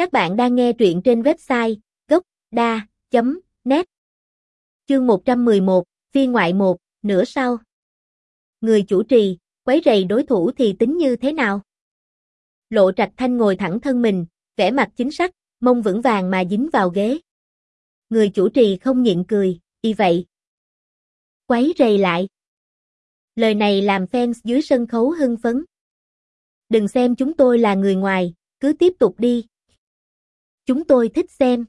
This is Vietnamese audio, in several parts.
Các bạn đang nghe truyện trên website gocda.net. Chương 111, phiên ngoại 1, nửa sau. Người chủ trì, quấy rầy đối thủ thì tính như thế nào? Lộ Trạch Thanh ngồi thẳng thân mình, vẻ mặt chính xác, mông vững vàng mà dính vào ghế. Người chủ trì không nhịn cười, y vậy. Quấy rầy lại. Lời này làm fans dưới sân khấu hưng phấn. Đừng xem chúng tôi là người ngoài, cứ tiếp tục đi. Chúng tôi thích xem.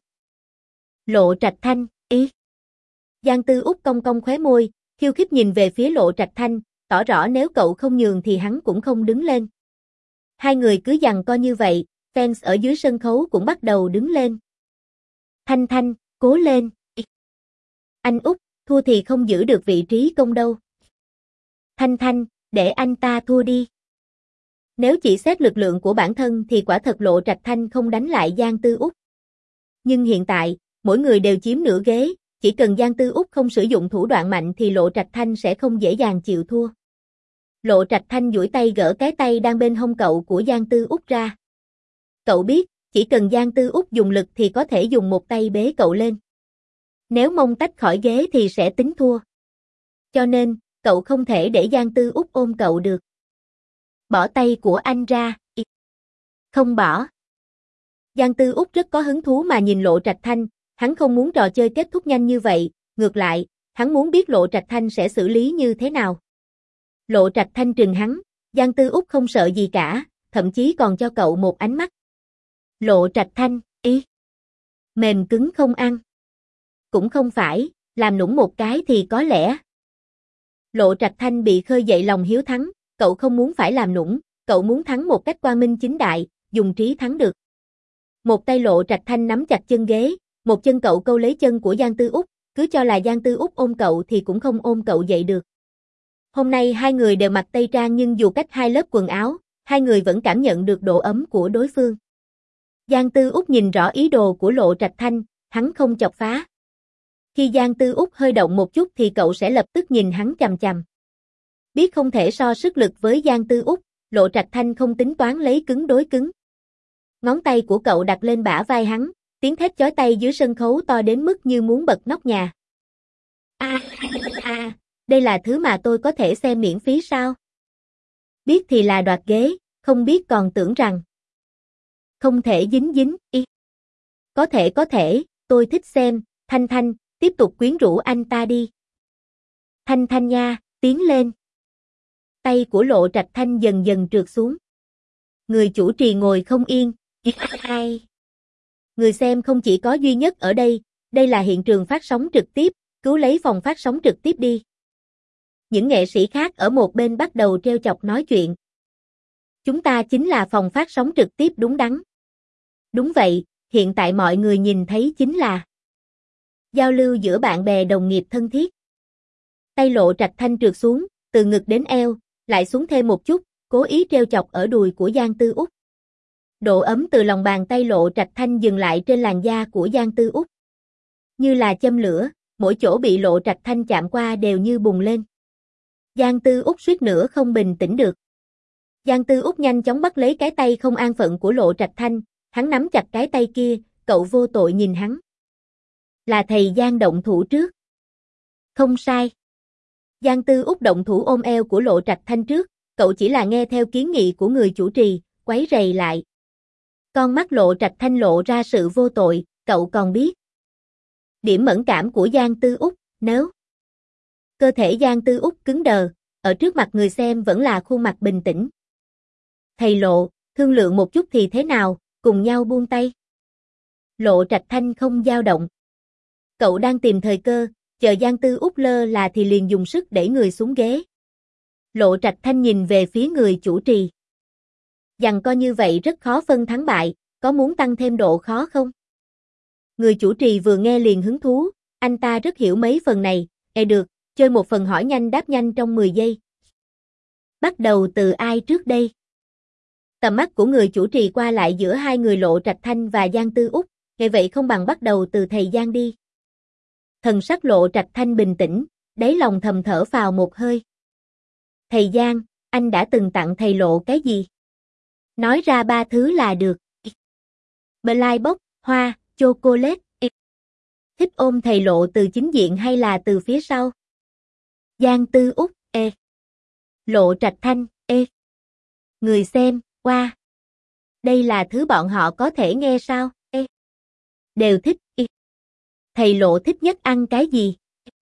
Lộ Trạch Thanh, ý. Giang Tư Úc cong cong khóe môi, khiêu khích nhìn về phía Lộ Trạch Thanh, tỏ rõ nếu cậu không nhường thì hắn cũng không đứng lên. Hai người cứ giằng co như vậy, fans ở dưới sân khấu cũng bắt đầu đứng lên. Thanh Thanh, cố lên. Anh Úc, thua thì không giữ được vị trí công đâu. Thanh Thanh, để anh ta thua đi. Nếu chỉ xét lực lượng của bản thân thì quả thật Lộ Trạch Thanh không đánh lại Giang Tư Úc. Nhưng hiện tại, mỗi người đều chiếm nửa ghế, chỉ cần Giang Tư Úc không sử dụng thủ đoạn mạnh thì Lộ Trạch Thanh sẽ không dễ dàng chịu thua. Lộ Trạch Thanh duỗi tay gỡ cái tay đang bên hông cậu của Giang Tư Úc ra. Cậu biết, chỉ cần Giang Tư Úc dùng lực thì có thể dùng một tay bế cậu lên. Nếu mông tách khỏi ghế thì sẽ tính thua. Cho nên, cậu không thể để Giang Tư Úc ôm cậu được. Bỏ tay của anh ra. Không bỏ. Giang Tư Úc rất có hứng thú mà nhìn Lộ Trạch Thanh, hắn không muốn trò chơi kết thúc nhanh như vậy, ngược lại, hắn muốn biết Lộ Trạch Thanh sẽ xử lý như thế nào. Lộ Trạch Thanh trừng hắn, Giang Tư Úc không sợ gì cả, thậm chí còn cho cậu một ánh mắt. Lộ Trạch Thanh, ý. Mềm cứng không ăn. Cũng không phải, làm nũng một cái thì có lẽ. Lộ Trạch Thanh bị khơi dậy lòng hiếu thắng, cậu không muốn phải làm nũng, cậu muốn thắng một cách quang minh chính đại, dùng trí thắng được. Một tay Lộ Trạch Thanh nắm chặt chân ghế, một chân cậu câu lấy chân của Giang Tư Úc, cứ cho là Giang Tư Úc ôm cậu thì cũng không ôm cậu dậy được. Hôm nay hai người đều mặc tây trang nhưng dù cách hai lớp quần áo, hai người vẫn cảm nhận được độ ấm của đối phương. Giang Tư Úc nhìn rõ ý đồ của Lộ Trạch Thanh, hắn không chọc phá. Khi Giang Tư Úc hơi động một chút thì cậu sẽ lập tức nhìn hắn chằm chằm. Biết không thể so sức lực với Giang Tư Úc, Lộ Trạch Thanh không tính toán lấy cứng đối cứng. Ngón tay của cậu đặt lên bả vai hắn, tiếng thét chói tai dưới sân khấu to đến mức như muốn bật nóc nhà. Đây là thứ mà tôi có thể xem miễn phí sao? Biết thì là đoạt ghế, không biết còn tưởng rằng. Không thể dính dính, Có thể, tôi thích xem, Thanh Thanh, tiếp tục quyến rũ anh ta đi. Thanh Thanh nha, tiến lên. Tay của Lộ Trạch Thanh dần dần trượt xuống. Người chủ trì ngồi không yên. Người xem không chỉ có duy nhất ở đây, đây là hiện trường phát sóng trực tiếp, cứu lấy phòng phát sóng trực tiếp đi. Những nghệ sĩ khác ở một bên bắt đầu trêu chọc nói chuyện. Chúng ta chính là phòng phát sóng trực tiếp đúng đắn. Đúng vậy, hiện tại mọi người nhìn thấy chính là giao lưu giữa bạn bè đồng nghiệp thân thiết. Tay Lộ Trạch Thanh trượt xuống, từ ngực đến eo, lại xuống thêm một chút, cố ý trêu chọc ở đùi của Giang Tư Úc. Độ ấm từ lòng bàn tay Lộ Trạch Thanh dừng lại trên làn da của Giang Tư Úc. Như là châm lửa, mỗi chỗ bị Lộ Trạch Thanh chạm qua đều như bùng lên. Giang Tư Úc suýt nữa không bình tĩnh được. Giang Tư Úc nhanh chóng bắt lấy cái tay không an phận của Lộ Trạch Thanh, hắn nắm chặt cái tay kia, cậu vô tội nhìn hắn. Là thầy Giang động thủ trước. Không sai. Giang Tư Úc động thủ ôm eo của Lộ Trạch Thanh trước, cậu chỉ là nghe theo kiến nghị của người chủ trì, quấy rầy lại. Con mắt Lộ Trạch Thanh lộ ra sự vô tội, cậu còn biết. Điểm mẫn cảm của Giang Tư Úc, nếu cơ thể Giang Tư Úc cứng đờ, ở trước mặt người xem vẫn là khuôn mặt bình tĩnh. Thầy Lộ, thương lượng một chút thì thế nào, cùng nhau buông tay. Lộ Trạch Thanh không dao động. Cậu đang tìm thời cơ, chờ Giang Tư Úc lơ là thì liền dùng sức đẩy người xuống ghế. Lộ Trạch Thanh nhìn về phía người chủ trì. Giằng co như vậy rất khó phân thắng bại, có muốn tăng thêm độ khó không? Người chủ trì vừa nghe liền hứng thú, anh ta rất hiểu mấy phần này, được, chơi một phần hỏi nhanh đáp nhanh trong 10 giây. Bắt đầu từ ai trước đây? Tầm mắt của người chủ trì qua lại giữa hai người Lộ Trạch Thanh và Giang Tư Úc, nghe vậy không bằng bắt đầu từ thầy Giang đi. Thần sắc Lộ Trạch Thanh bình tĩnh, đáy lòng thầm thở phào một hơi. Thầy Giang, anh đã từng tặng thầy Lộ cái gì? Nói ra 3 thứ là được. Blind Box, hoa, chocolate. Thích ôm thầy Lộ từ chính diện hay là từ phía sau? Giang Tư Úc, Lộ Trạch Thanh, Người xem, wow. Đây là thứ bọn họ có thể nghe sao? Đều thích. Thầy Lộ thích nhất ăn cái gì?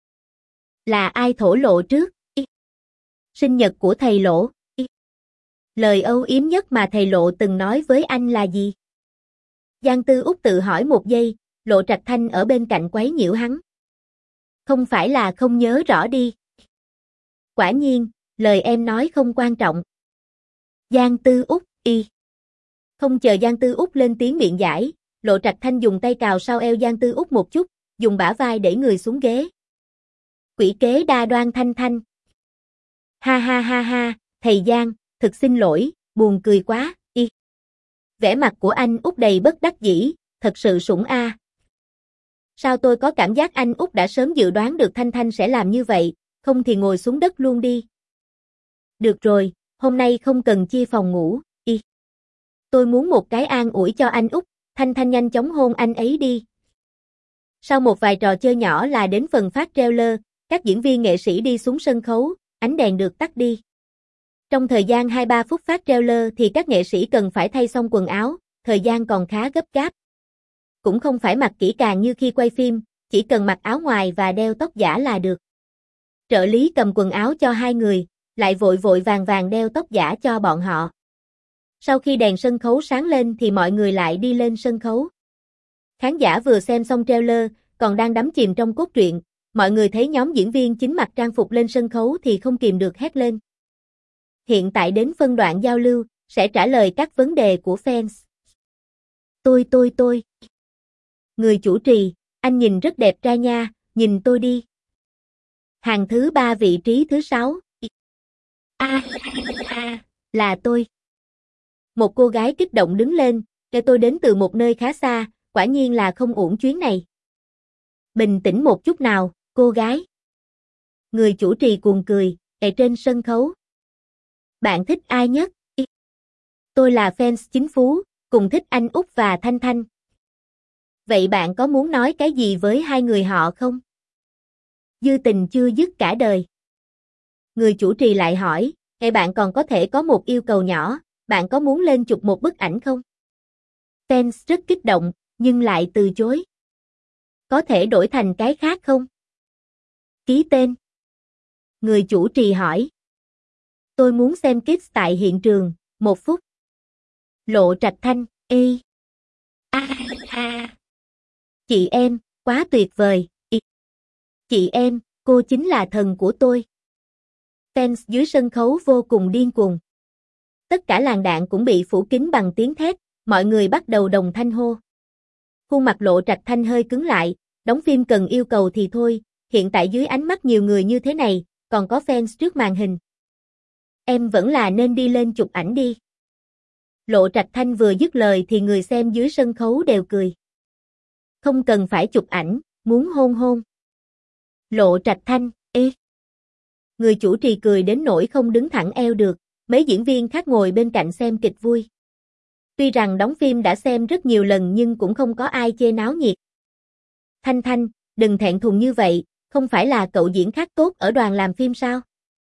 Là ai thổ lộ trước? Sinh nhật của thầy Lộ. Lời âu yếm nhất mà thầy Lộ từng nói với anh là gì? Giang Tư Úc tự hỏi một giây, Lộ Trạch Thanh ở bên cạnh quấy nhiễu hắn. Không phải là không nhớ rõ đi. Quả nhiên, lời em nói không quan trọng. Giang Tư Úc, Không chờ Giang Tư Úc lên tiếng biện giải, Lộ Trạch Thanh dùng tay cào sau eo Giang Tư Úc một chút, dùng bả vai đẩy người xuống ghế. Quỷ kế đa đoan Thanh Thanh. Ha ha ha ha, thầy Giang, thực xin lỗi, buồn cười quá, Vẻ mặt của anh Út đầy bất đắc dĩ, thật sự sủng a. Sao tôi có cảm giác anh Út đã sớm dự đoán được Thanh Thanh sẽ làm như vậy, không thì ngồi xuống đất luôn đi. Được rồi, hôm nay không cần chia phòng ngủ, Tôi muốn một cái an ủi cho anh Út, Thanh Thanh nhanh chóng hôn anh ấy đi. Sau một vài trò chơi nhỏ là đến phần phát trailer, các diễn viên nghệ sĩ đi xuống sân khấu, ánh đèn được tắt đi. Trong thời gian 2-3 phút phát trailer thì các nghệ sĩ cần phải thay xong quần áo, thời gian còn khá gấp gáp. Cũng không phải mặc kỹ càng như khi quay phim, chỉ cần mặc áo ngoài và đeo tóc giả là được. Trợ lý cầm quần áo cho hai người, lại vội vội vàng vàng đeo tóc giả cho bọn họ. Sau khi đèn sân khấu sáng lên thì mọi người lại đi lên sân khấu. Khán giả vừa xem xong trailer, còn đang đắm chìm trong cốt truyện, mọi người thấy nhóm diễn viên chính mặc trang phục lên sân khấu thì không kìm được hét lên. Hiện tại đến phân đoạn giao lưu, sẽ trả lời các vấn đề của fans. Tôi. Người chủ trì, anh nhìn rất đẹp trai nha, nhìn tôi đi. Hàng thứ 3 vị trí thứ 6. Là tôi. Một cô gái kích động đứng lên, kêu tôi đến từ một nơi khá xa, quả nhiên là không uổng chuyến này. Bình tĩnh một chút nào, cô gái. Người chủ trì cuồng cười, trên sân khấu. Bạn thích ai nhất? Tôi là fans chính phú, cùng thích anh Út và Thanh Thanh. Vậy bạn có muốn nói cái gì với hai người họ không? Dư tình chưa dứt cả đời. Người chủ trì lại hỏi, bạn còn có thể có một yêu cầu nhỏ, bạn có muốn lên chụp một bức ảnh không? Fans rất kích động, nhưng lại từ chối. Có thể đổi thành cái khác không? Ký tên. Người chủ trì hỏi. Tôi muốn xem kids tại hiện trường, 1 phút. Lộ Trạch Thanh, Chị em, quá tuyệt vời, Chị em, cô chính là thần của tôi. Fans dưới sân khấu vô cùng điên cuồng. Tất cả làn đạn cũng bị phủ kín bằng tiếng thét, mọi người bắt đầu đồng thanh hô. Khuôn mặt Lộ Trạch Thanh hơi cứng lại, đóng phim cần yêu cầu thì thôi, hiện tại dưới ánh mắt nhiều người như thế này, còn có fans trước màn hình. Em vẫn là nên đi lên chụp ảnh đi. Lộ Trạch Thanh vừa dứt lời thì người xem dưới sân khấu đều cười. Không cần phải chụp ảnh, muốn hôn hôn. Lộ Trạch Thanh, Người chủ trì cười đến nỗi không đứng thẳng eo được, mấy diễn viên khác ngồi bên cạnh xem kịch vui. Tuy rằng đóng phim đã xem rất nhiều lần nhưng cũng không có ai chê náo nhiệt. Thanh Thanh, đừng thẹn thùng như vậy, không phải là cậu diễn khác tốt ở đoàn làm phim sao?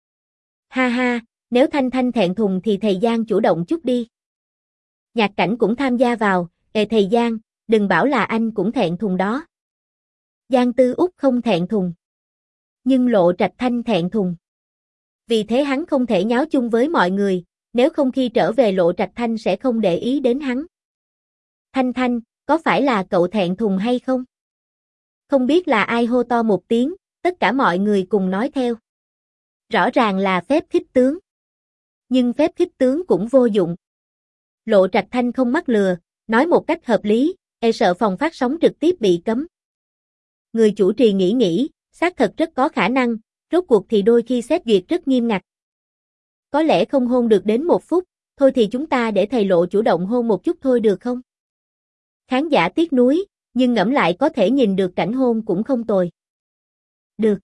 Ha ha, nếu Thanh Thanh thẹn thùng thì thầy Giang chủ động chút đi. Nhạc Cảnh cũng tham gia vào, thầy Giang, đừng bảo là anh cũng thẹn thùng đó. Giang Tư Úc không thẹn thùng. Nhưng Lộ Trạch Thanh thẹn thùng. Vì thế hắn không thể nháo chung với mọi người, nếu không khi trở về Lộ Trạch Thanh sẽ không để ý đến hắn. Thanh Thanh, có phải là cậu thẹn thùng hay không? Không biết là ai hô to một tiếng, tất cả mọi người cùng nói theo. Rõ ràng là phép khích tướng. Nhưng phép khích tướng cũng vô dụng. Lộ Trạch Thanh không mắc lừa, nói một cách hợp lý, sợ phòng phát sóng trực tiếp bị cấm. Người chủ trì nghĩ, xác thật rất có khả năng, rốt cuộc thì đôi khi xét duyệt rất nghiêm ngặt. Có lẽ không hôn được đến 1 phút, thôi thì chúng ta để thầy Lộ chủ động hôn một chút thôi được không? Khán giả tiếc nuối, nhưng ngẫm lại có thể nhìn được cảnh hôn cũng không tồi. Được.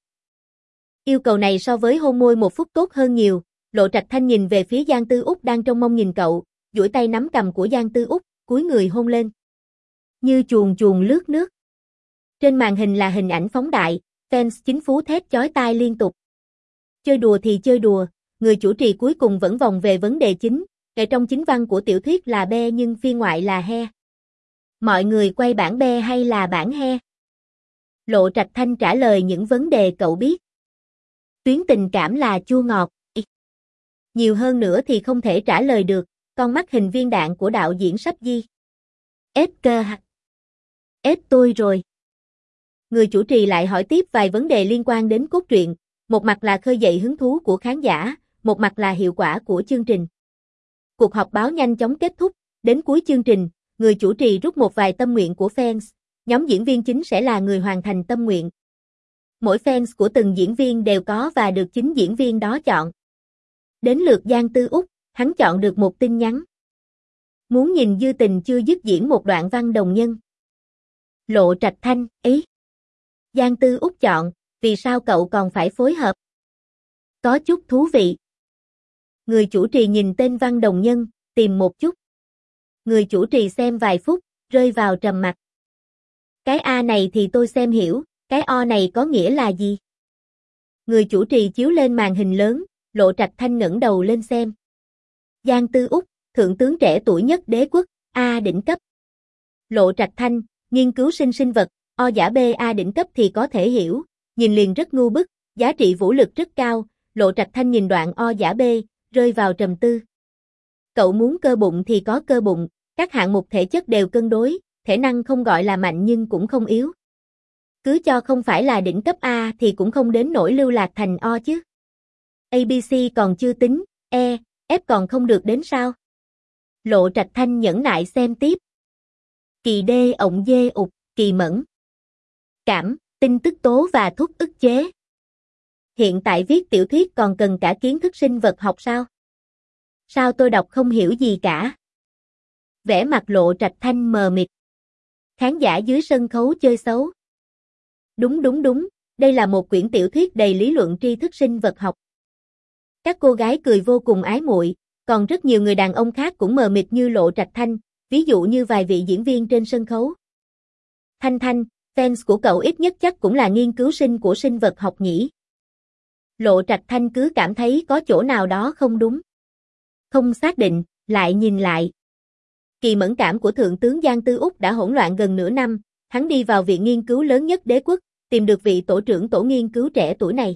Yêu cầu này so với hôn môi 1 phút tốt hơn nhiều, Lộ Trạch Thanh nhìn về phía Giang Tư Úc đang trông mong nhìn cậu, duỗi tay nắm cằm của Giang Tư Úc, cúi người hôn lên. Như chuồn chuồn lướt nước. Trên màn hình là hình ảnh phóng đại, fans chính phú thét chói tai liên tục. Chơi đùa thì chơi đùa, người chủ trì cuối cùng vẫn vòng về vấn đề chính, kể trong chính văn của tiểu thuyết là be nhưng phiên ngoại là he. Mọi người quay bản be hay là bản he? Lộ Trạch Thanh trả lời những vấn đề cậu biết. Tuyến tình cảm là chua ngọt. Nhiều hơn nữa thì không thể trả lời được, con mắt hình viên đạn của đạo diễn sắp di. Ết tôi rồi. Người chủ trì lại hỏi tiếp vài vấn đề liên quan đến cốt truyện, một mặt là khơi dậy hứng thú của khán giả, một mặt là hiệu quả của chương trình. Cuộc họp báo nhanh chóng kết thúc, đến cuối chương trình, người chủ trì rút một vài tâm nguyện của fans, nhóm diễn viên chính sẽ là người hoàn thành tâm nguyện. Mỗi fans của từng diễn viên đều có và được chính diễn viên đó chọn. Đến lượt Giang Tư Úc, hắn chọn được một tin nhắn. Muốn nhìn Dư Tình chưa dứt diễn một đoạn văn đồng nhân. Lộ Trạch Thanh, ý. Giang Tư Úc chọn, vì sao cậu còn phải phối hợp? Có chút thú vị. Người chủ trì nhìn tên văn đồng nhân, tìm một chút. Người chủ trì xem vài phút, rơi vào trầm mặc. Cái A này thì tôi xem hiểu, cái O này có nghĩa là gì? Người chủ trì chiếu lên màn hình lớn, Lộ Trạch Thanh ngẩng đầu lên xem. Giang Tư Úc, thượng tướng trẻ tuổi nhất đế quốc, A đỉnh cấp. Lộ Trạch Thanh, nghiên cứu sinh vật, O giả B A đỉnh cấp thì có thể hiểu, nhìn liền rất ngu bức, giá trị vũ lực rất cao, Lộ Trạch Thanh nhìn đoạn O giả B, rơi vào trầm tư. Cậu muốn cơ bụng thì có cơ bụng, các hạng mục thể chất đều cân đối, thể năng không gọi là mạnh nhưng cũng không yếu. Cứ cho không phải là đỉnh cấp A thì cũng không đến nỗi lưu lạc thành O chứ. ABC còn chưa tính, E, F còn không được đến sao? Lộ Trạch Thanh nhẫn nại xem tiếp. Kỳ đê ộng dê ụt, kỳ mẫn. Cảm, tin tức tố và thuốc ức chế. Hiện tại viết tiểu thuyết còn cần cả kiến thức sinh vật học sao? Sao tôi đọc không hiểu gì cả? Vẻ mặt Lộ Trạch Thanh mờ mịt. Khán giả dưới sân khấu chơi xấu. Đúng, đây là một quyển tiểu thuyết đầy lý luận tri thức sinh vật học. Các cô gái cười vô cùng ái muội, còn rất nhiều người đàn ông khác cũng mờ mịt như Lộ Trạch Thanh, ví dụ như vài vị diễn viên trên sân khấu. Thanh, fans của cậu ít nhất chắc cũng là nghiên cứu sinh của sinh vật học nhỉ? Lộ Trạch Thanh cứ cảm thấy có chỗ nào đó không đúng. Không xác định, lại nhìn lại. Kỳ mẫn cảm của Thượng tướng Giang Tư Úc đã hỗn loạn gần nửa năm, hắn đi vào viện nghiên cứu lớn nhất đế quốc, tìm được vị tổ trưởng tổ nghiên cứu trẻ tuổi này.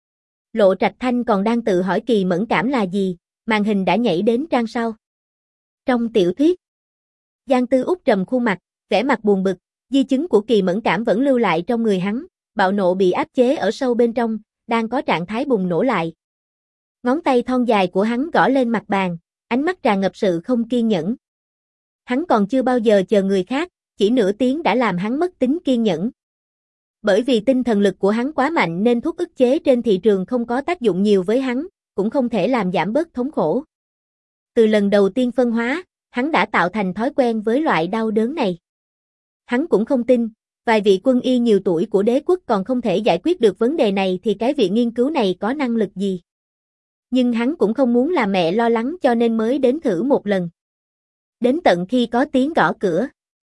Lộ Trạch Thanh còn đang tự hỏi kỳ mẫn cảm là gì, màn hình đã nhảy đến trang sau. Trong tiểu thuyết, Giang Tư Úc trầm khuôn mặt, vẻ mặt buồn bực, di chứng của kỳ mẫn cảm vẫn lưu lại trong người hắn, bạo nộ bị áp chế ở sâu bên trong, đang có trạng thái bùng nổ lại. Ngón tay thon dài của hắn gõ lên mặt bàn, ánh mắt tràn ngập sự không kiên nhẫn. Hắn còn chưa bao giờ chờ người khác, chỉ nửa tiếng đã làm hắn mất tính kiên nhẫn. Bởi vì tinh thần lực của hắn quá mạnh nên thuốc ức chế trên thị trường không có tác dụng nhiều với hắn, cũng không thể làm giảm bớt thống khổ. Từ lần đầu tiên phân hóa, hắn đã tạo thành thói quen với loại đau đớn này. Hắn cũng không tin, vài vị quân y nhiều tuổi của đế quốc còn không thể giải quyết được vấn đề này thì cái viện nghiên cứu này có năng lực gì. Nhưng hắn cũng không muốn làm mẹ lo lắng cho nên mới đến thử một lần. Đến tận khi có tiếng gõ cửa.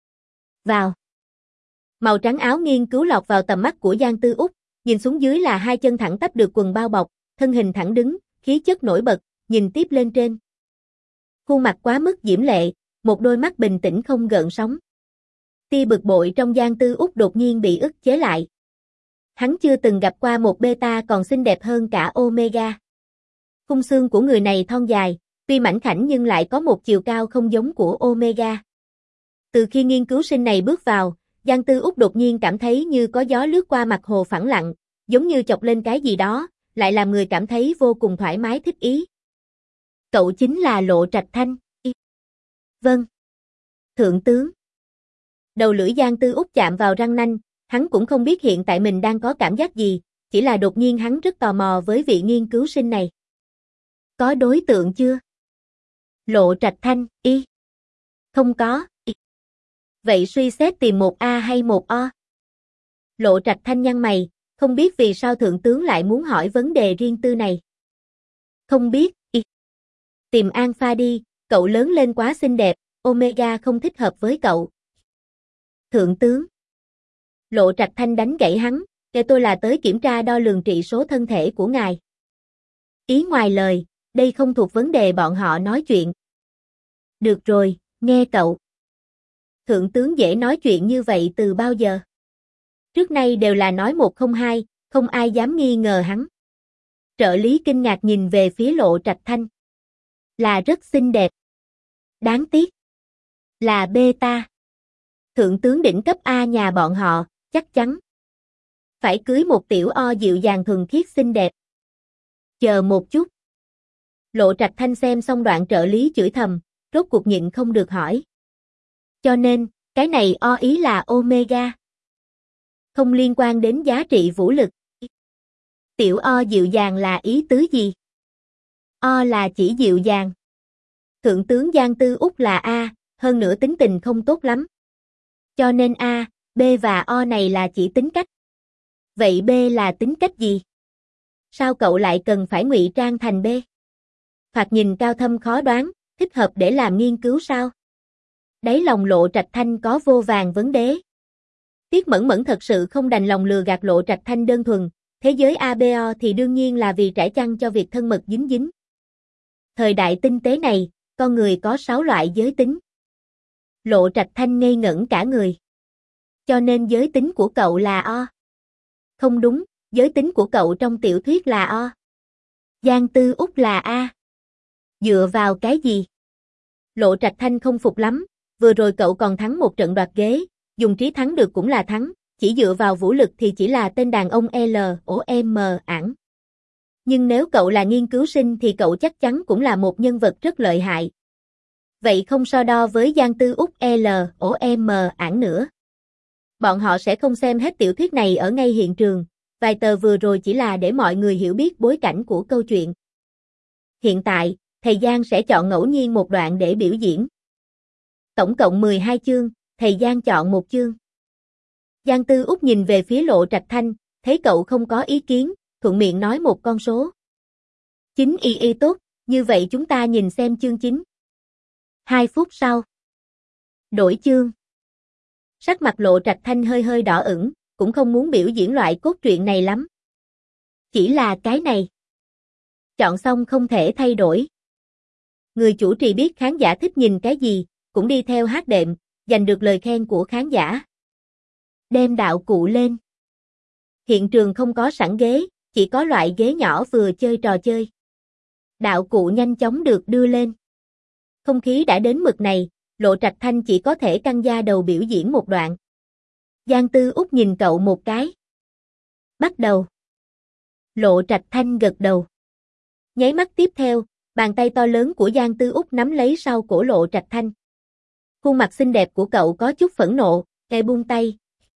Vào. Màu trắng áo nghiên cứu lọt vào tầm mắt của Giang Tư Úc, nhìn xuống dưới là hai chân thẳng tắp được quần bao bọc, thân hình thẳng đứng, khí chất nổi bật, nhìn tiếp lên trên. Khuôn mặt quá mức diễm lệ, một đôi mắt bình tĩnh không gợn sóng. Tia bực bội trong Giang Tư Úc đột nhiên bị ức chế lại. Hắn chưa từng gặp qua một beta còn xinh đẹp hơn cả Omega. Khung xương của người này thon dài, tuy mảnh khảnh nhưng lại có một chiều cao không giống của Omega. Từ khi nghiên cứu sinh này bước vào, Giang Tư Úc đột nhiên cảm thấy như có gió lướt qua mặt hồ phẳng lặng, giống như chọc lên cái gì đó, lại làm người cảm thấy vô cùng thoải mái thích ý. Cậu chính là Lộ Trạch Thanh. Vâng. Thượng tướng. Đầu lưỡi Giang Tư Úc chạm vào răng nanh, hắn cũng không biết hiện tại mình đang có cảm giác gì, chỉ là đột nhiên hắn rất tò mò với vị nghiên cứu sinh này. Có đối tượng chưa? Lộ Trạch Thanh, Không có, Vậy suy xét tìm một A hay một O? Lộ Trạch Thanh nhăn mày, không biết vì sao thượng tướng lại muốn hỏi vấn đề riêng tư này. Không biết, Tìm Alpha đi, cậu lớn lên quá xinh đẹp, Omega không thích hợp với cậu. Thượng tướng. Lộ Trạch Thanh đánh gãy hắn, kêu tôi là tới kiểm tra đo lường trị số thân thể của ngài. Ý ngoài lời, đây không thuộc vấn đề bọn họ nói chuyện. Được rồi, nghe cậu. Thượng tướng dễ nói chuyện như vậy từ bao giờ? Trước nay đều là nói một không hai, không ai dám nghi ngờ hắn. Trợ lý kinh ngạc nhìn về phía Lộ Trạch Thanh. Là rất xinh đẹp. Đáng tiếc. Là beta. Thượng tướng đỉnh cấp A nhà bọn họ, chắc chắn. Phải cưới một tiểu o dịu dàng thuần khiết xinh đẹp. Chờ một chút. Lộ Trạch Thanh xem xong đoạn trợ lý chửi thầm, rốt cuộc nhịn không được hỏi. Cho nên, cái này o ý là Omega. Không liên quan đến giá trị vũ lực. Tiểu o dịu dàng là ý tứ gì? O là chỉ dịu dàng. Thượng tướng Giang Tư Úc là A, hơn nữa tính tình không tốt lắm. Cho nên A, B và O này là chỉ tính cách. Vậy B là tính cách gì? Sao cậu lại cần phải ngụy trang thành B? Thoạt nhìn cao thâm khó đoán, thích hợp để làm nghiên cứu sao? Đáy lòng Lộ Trạch Thanh có vô vàn vấn đề. Tiết Mẫn Mẫn thật sự không đành lòng lừa gạt Lộ Trạch Thanh đơn thuần, thế giới ABO thì đương nhiên là vì trải chăn cho việc thân mật dính dính. Thời đại tinh tế này, con người có 6 loại giới tính. Lộ Trạch Thanh ngây ngẩn cả người. Cho nên giới tính của cậu là O. Không đúng, giới tính của cậu trong tiểu thuyết là O. Giang Tư Úc là A. Dựa vào cái gì? Lộ Trạch Thanh không phục lắm, vừa rồi cậu còn thắng một trận đoạt ghế, dùng trí thắng được cũng là thắng, chỉ dựa vào vũ lực thì chỉ là tên đàn ông LOM ảng. Nhưng nếu cậu là nghiên cứu sinh thì cậu chắc chắn cũng là một nhân vật rất lợi hại. Vậy không so đo với Giang Tư Úc LOM ảng nữa. Bọn họ sẽ không xem hết tiểu thuyết này ở ngay hiện trường, vài tờ vừa rồi chỉ là để mọi người hiểu biết bối cảnh của câu chuyện. Hiện tại, thầy Giang sẽ chọn ngẫu nhiên một đoạn để biểu diễn. Tổng cộng 12 chương, thầy Giang chọn một chương. Giang Tư Úc nhìn về phía Lộ Trạch Thanh, thấy cậu không có ý kiến, thuận miệng nói một con số. 9 y tốt, như vậy chúng ta nhìn xem chương 9. 2 phút sau. Đổi chương. Sắc mặt Lộ Trạch Thanh hơi hơi đỏ ửng, cũng không muốn biểu diễn loại cốt truyện này lắm. Chỉ là cái này. Chọn xong không thể thay đổi. Người chủ trì biết khán giả thích nhìn cái gì, cũng đi theo hát đệm, giành được lời khen của khán giả. Đem đạo cụ lên. Hiện trường không có sẵn ghế, chỉ có loại ghế nhỏ vừa chơi trò chơi. Đạo cụ nhanh chóng được đưa lên. Không khí đã đến mực này, Lộ Trạch Thanh chỉ có thể căng da đầu biểu diễn một đoạn. Giang Tư Úc nhìn cậu một cái. Bắt đầu. Lộ Trạch Thanh gật đầu. Nháy mắt tiếp theo, bàn tay to lớn của Giang Tư Úc nắm lấy sau cổ Lộ Trạch Thanh. Khuôn mặt xinh đẹp của cậu có chút phẫn nộ, cây buông tay.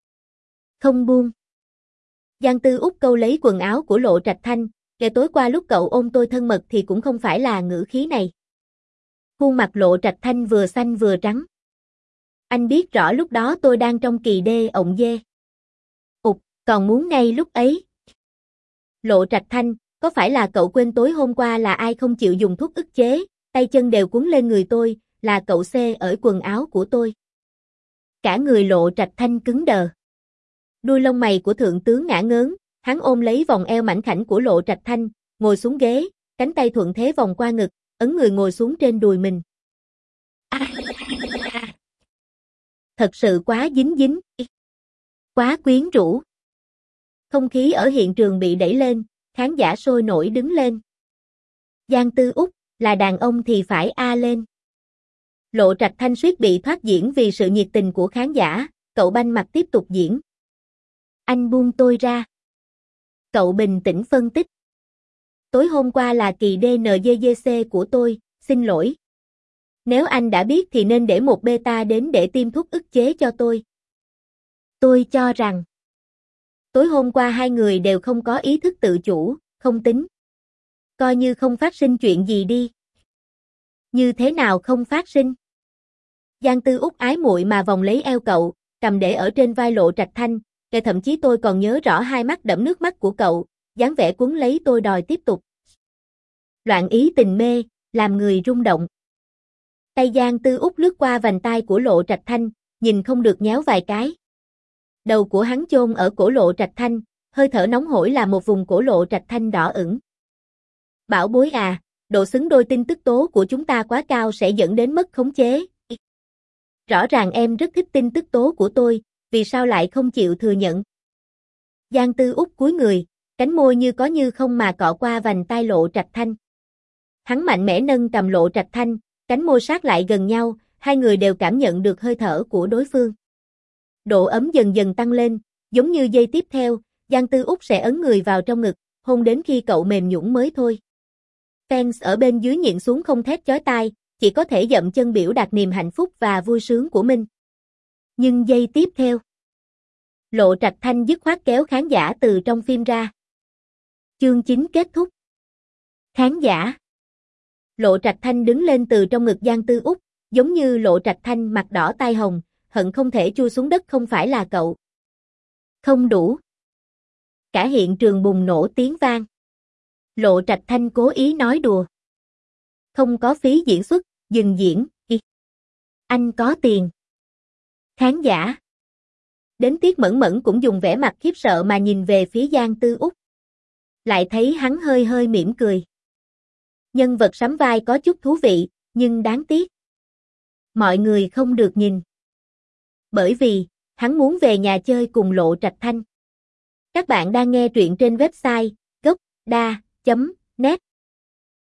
Không buông. Giang Tư Úc câu lấy quần áo của Lộ Trạch Thanh, ngày tối qua lúc cậu ôm tôi thân mật thì cũng không phải là ngữ khí này. Khuôn mặt Lộ Trạch Thanh vừa xanh vừa trắng. Anh biết rõ lúc đó tôi đang trong kỳ đê ộng dê. Ụt, còn muốn ngay lúc ấy. Lộ Trạch Thanh, có phải là cậu quên tối hôm qua là ai không chịu dùng thuốc ức chế, tay chân đều cuốn lên người tôi, là cậu xê ở quần áo của tôi. Cả người Lộ Trạch Thanh cứng đờ. Đuôi lông mày của thượng tướng ngả ngớn, hắn ôm lấy vòng eo mảnh khảnh của Lộ Trạch Thanh, ngồi xuống ghế, cánh tay thuận thế vòng qua ngực, ấn người ngồi xuống trên đùi mình. Thật sự quá dính dính. Quá quyến rũ. Không khí ở hiện trường bị đẩy lên, khán giả sôi nổi đứng lên. Giang Tư Úc, là đàn ông thì phải A lên. Lộ Trạch Thanh suýt bị thoát diễn vì sự nhiệt tình của khán giả, cậu banh mặt tiếp tục diễn. Anh buông tôi ra. Cậu bình tĩnh phân tích. Tối hôm qua là kỳ DNGGC của tôi, xin lỗi. Nếu anh đã biết thì nên để một beta đến để tiêm thuốc ức chế cho tôi. Tôi cho rằng tối hôm qua hai người đều không có ý thức tự chủ, không tính. Coi như không phát sinh chuyện gì đi. Như thế nào không phát sinh? Giang Tư Úc ái muội mà vòng lấy eo cậu, cầm để ở trên vai Lộ Trạch Thanh, kể thậm chí tôi còn nhớ rõ hai mắt đẫm nước mắt của cậu, dáng vẻ cuốn lấy tôi đòi tiếp tục. Loạn ý tình mê, làm người rung động. Tay Giang Tư Úc lướt qua vành tai của Lộ Trạch Thanh, nhìn không được nhéo vài cái. Đầu của hắn chôn ở cổ Lộ Trạch Thanh, hơi thở nóng hổi là một vùng cổ Lộ Trạch Thanh đỏ ửng. Bảo bối à, độ xứng đôi tin tức tố của chúng ta quá cao sẽ dẫn đến mất khống chế. Rõ ràng em rất thích tin tức tố của tôi, vì sao lại không chịu thừa nhận? Giang Tư Úc cúi người, cánh môi như có như không mà cọ qua vành tai Lộ Trạch Thanh. Hắn mạnh mẽ nâng cầm Lộ Trạch Thanh, cánh môi sát lại gần nhau, hai người đều cảm nhận được hơi thở của đối phương. Độ ấm dần dần tăng lên, giống như giây tiếp theo, Giang Tư Úc sẽ ấn người vào trong ngực, hôn đến khi cậu mềm nhũn mới thôi. Fans ở bên dưới nhịn xuống không thét chói tai, chỉ có thể dậm chân biểu đạt niềm hạnh phúc và vui sướng của mình. Nhưng giây tiếp theo, Lộ Trạch Thanh dứt khoát kéo khán giả từ trong phim ra. Chương 9 kết thúc. Khán giả. Lộ Trạch Thanh đứng lên từ trong ngực Giang Tư Úc, giống như Lộ Trạch Thanh mặt đỏ tai hồng, hận không thể chui xuống đất không phải là cậu. Không đủ. Cả hiện trường bùng nổ tiếng vang. Lộ Trạch Thanh cố ý nói đùa. Không có phí diễn xuất, dừng diễn, anh có tiền. Khán giả. Đến Tiết Mẫn Mẫn cũng dùng vẻ mặt khiếp sợ mà nhìn về phía Giang Tư Úc. Lại thấy hắn hơi hơi mỉm cười. Nhân vật sắm vai có chút thú vị, nhưng đáng tiếc. Mọi người không được nhìn. Bởi vì, hắn muốn về nhà chơi cùng Lộ Trạch Thanh. Các bạn đang nghe truyện trên website gocda.net